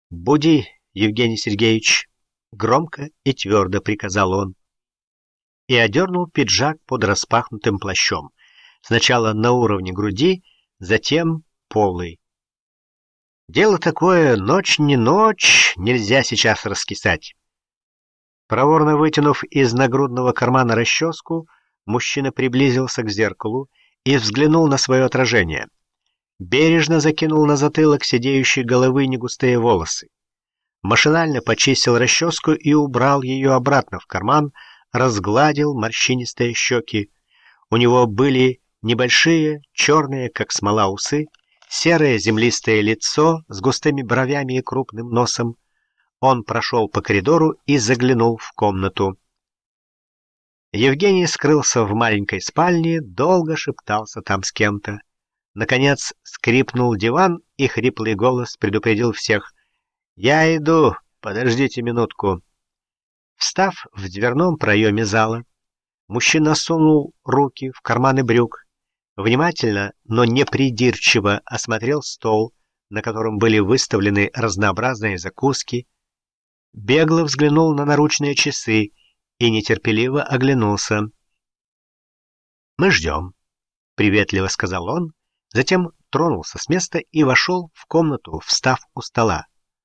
«Буди, Евгений Сергеевич!» — громко и твердо приказал он и одернул пиджак под распахнутым плащом. Сначала на уровне груди, затем полой. «Дело такое, ночь не ночь, нельзя сейчас раскисать». Проворно вытянув из нагрудного кармана расческу, мужчина приблизился к зеркалу и взглянул на свое отражение. Бережно закинул на затылок сидеющей головы негустые волосы. Машинально почистил расческу и убрал ее обратно в карман, разгладил морщинистые щеки. У него были небольшие, черные, как смола, усы, серое землистое лицо с густыми бровями и крупным носом. Он прошел по коридору и заглянул в комнату. Евгений скрылся в маленькой спальне, долго шептался там с кем-то. Наконец скрипнул диван, и хриплый голос предупредил всех: «Я иду, подождите минутку». Встав в дверном проеме зала, мужчина сунул руки в карманы брюк, внимательно, но не придирчиво осмотрел стол, на котором были выставлены разнообразные закуски, бегло взглянул на наручные часы и нетерпеливо оглянулся. «Мы ждем», — приветливо сказал он, затем тронулся с места и вошел в комнату, встав у стола.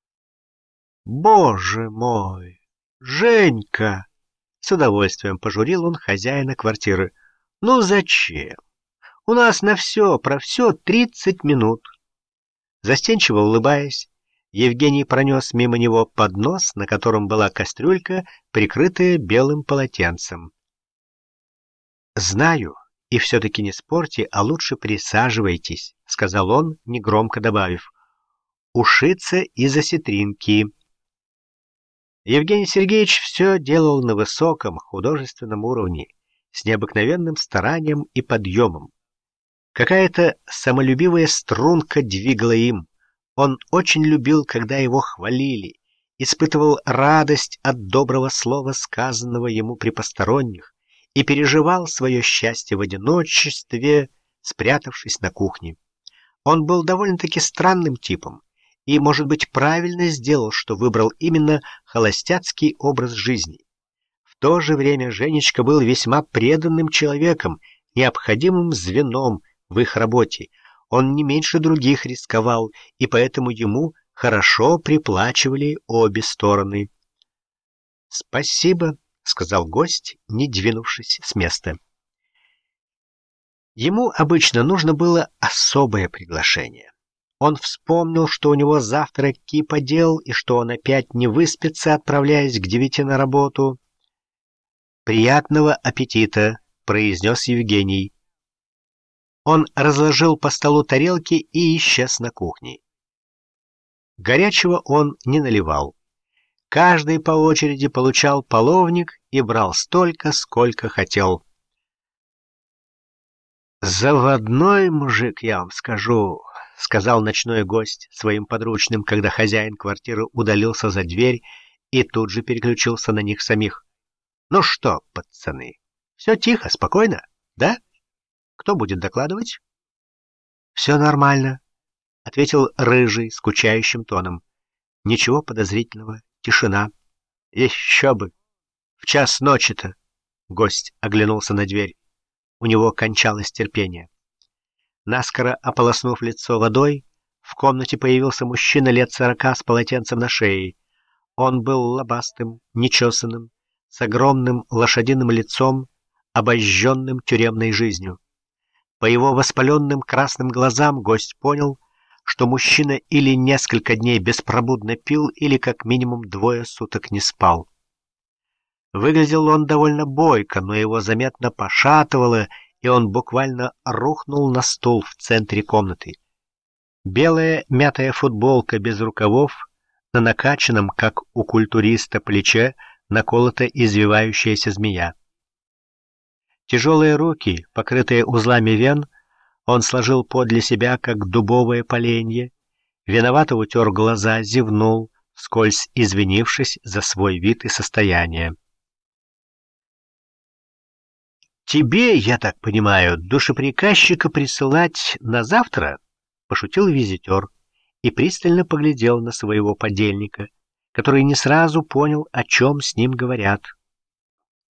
«Боже мой! Женька!» — с удовольствием пожурил он хозяина квартиры. «Ну зачем? У нас на все про все 30 минут». Застенчиво улыбаясь, Евгений пронес мимо него поднос, на котором была кастрюлька, прикрытая белым полотенцем. «Знаю, и все-таки не спорьте, а лучше присаживайтесь», — сказал он, негромко добавив: «ушица из осетринки». Евгений Сергеевич все делал на высоком художественном уровне, с необыкновенным старанием и подъемом. Какая-то самолюбивая струнка двигала им. Он очень любил, когда его хвалили, испытывал радость от доброго слова, сказанного ему при посторонних, и переживал свое счастье в одиночестве, спрятавшись на кухне. Он был довольно-таки странным типом и, может быть, правильно сделал, что выбрал именно холостяцкий образ жизни. В то же время Женечка был весьма преданным человеком, необходимым звеном в их работе. Он не меньше других рисковал, и поэтому ему хорошо приплачивали обе стороны. «Спасибо», — сказал гость, не двинувшись с места. Ему обычно нужно было особое приглашение. Он вспомнил, что у него завтра кипа дел, и что он опять не выспится, отправляясь к 9 на работу. «Приятного аппетита», — произнес Евгений. Он разложил по столу тарелки и исчез на кухне. Горячего он не наливал. Каждый по очереди получал половник и брал столько, сколько хотел. «Заводной мужик, я вам скажу», — сказал ночной гость своим подручным, когда хозяин квартиры удалился за дверь и тут же переключился на них самих. «Ну что, пацаны, все тихо, спокойно, да? Кто будет докладывать?» «Все нормально», — ответил Рыжий скучающим тоном. «Ничего подозрительного, тишина». «Еще бы! В час ночи-то!» — гость оглянулся на дверь. У него кончалось терпение. Наскоро ополоснув лицо водой, в комнате появился мужчина лет 40 с полотенцем на шее. Он был лобастым, нечесанным, с огромным лошадиным лицом, обожженным тюремной жизнью. По его воспаленным красным глазам гость понял, что мужчина или несколько дней беспробудно пил, или как минимум 2 суток не спал. Выглядел он довольно бойко, но его заметно пошатывало, и он буквально рухнул на стул в центре комнаты. Белая мятая футболка без рукавов, на накачанном, как у культуриста, плече наколота извивающаяся змея. Тяжелые руки, покрытые узлами вен, он сложил подле себя, как дубовое поленье, виновато утер глаза, зевнул, вскользь извинившись за свой вид и состояние. «Тебе, я так понимаю, душеприказчика присылать на завтра?» — пошутил визитер и пристально поглядел на своего подельника, который не сразу понял, о чем с ним говорят.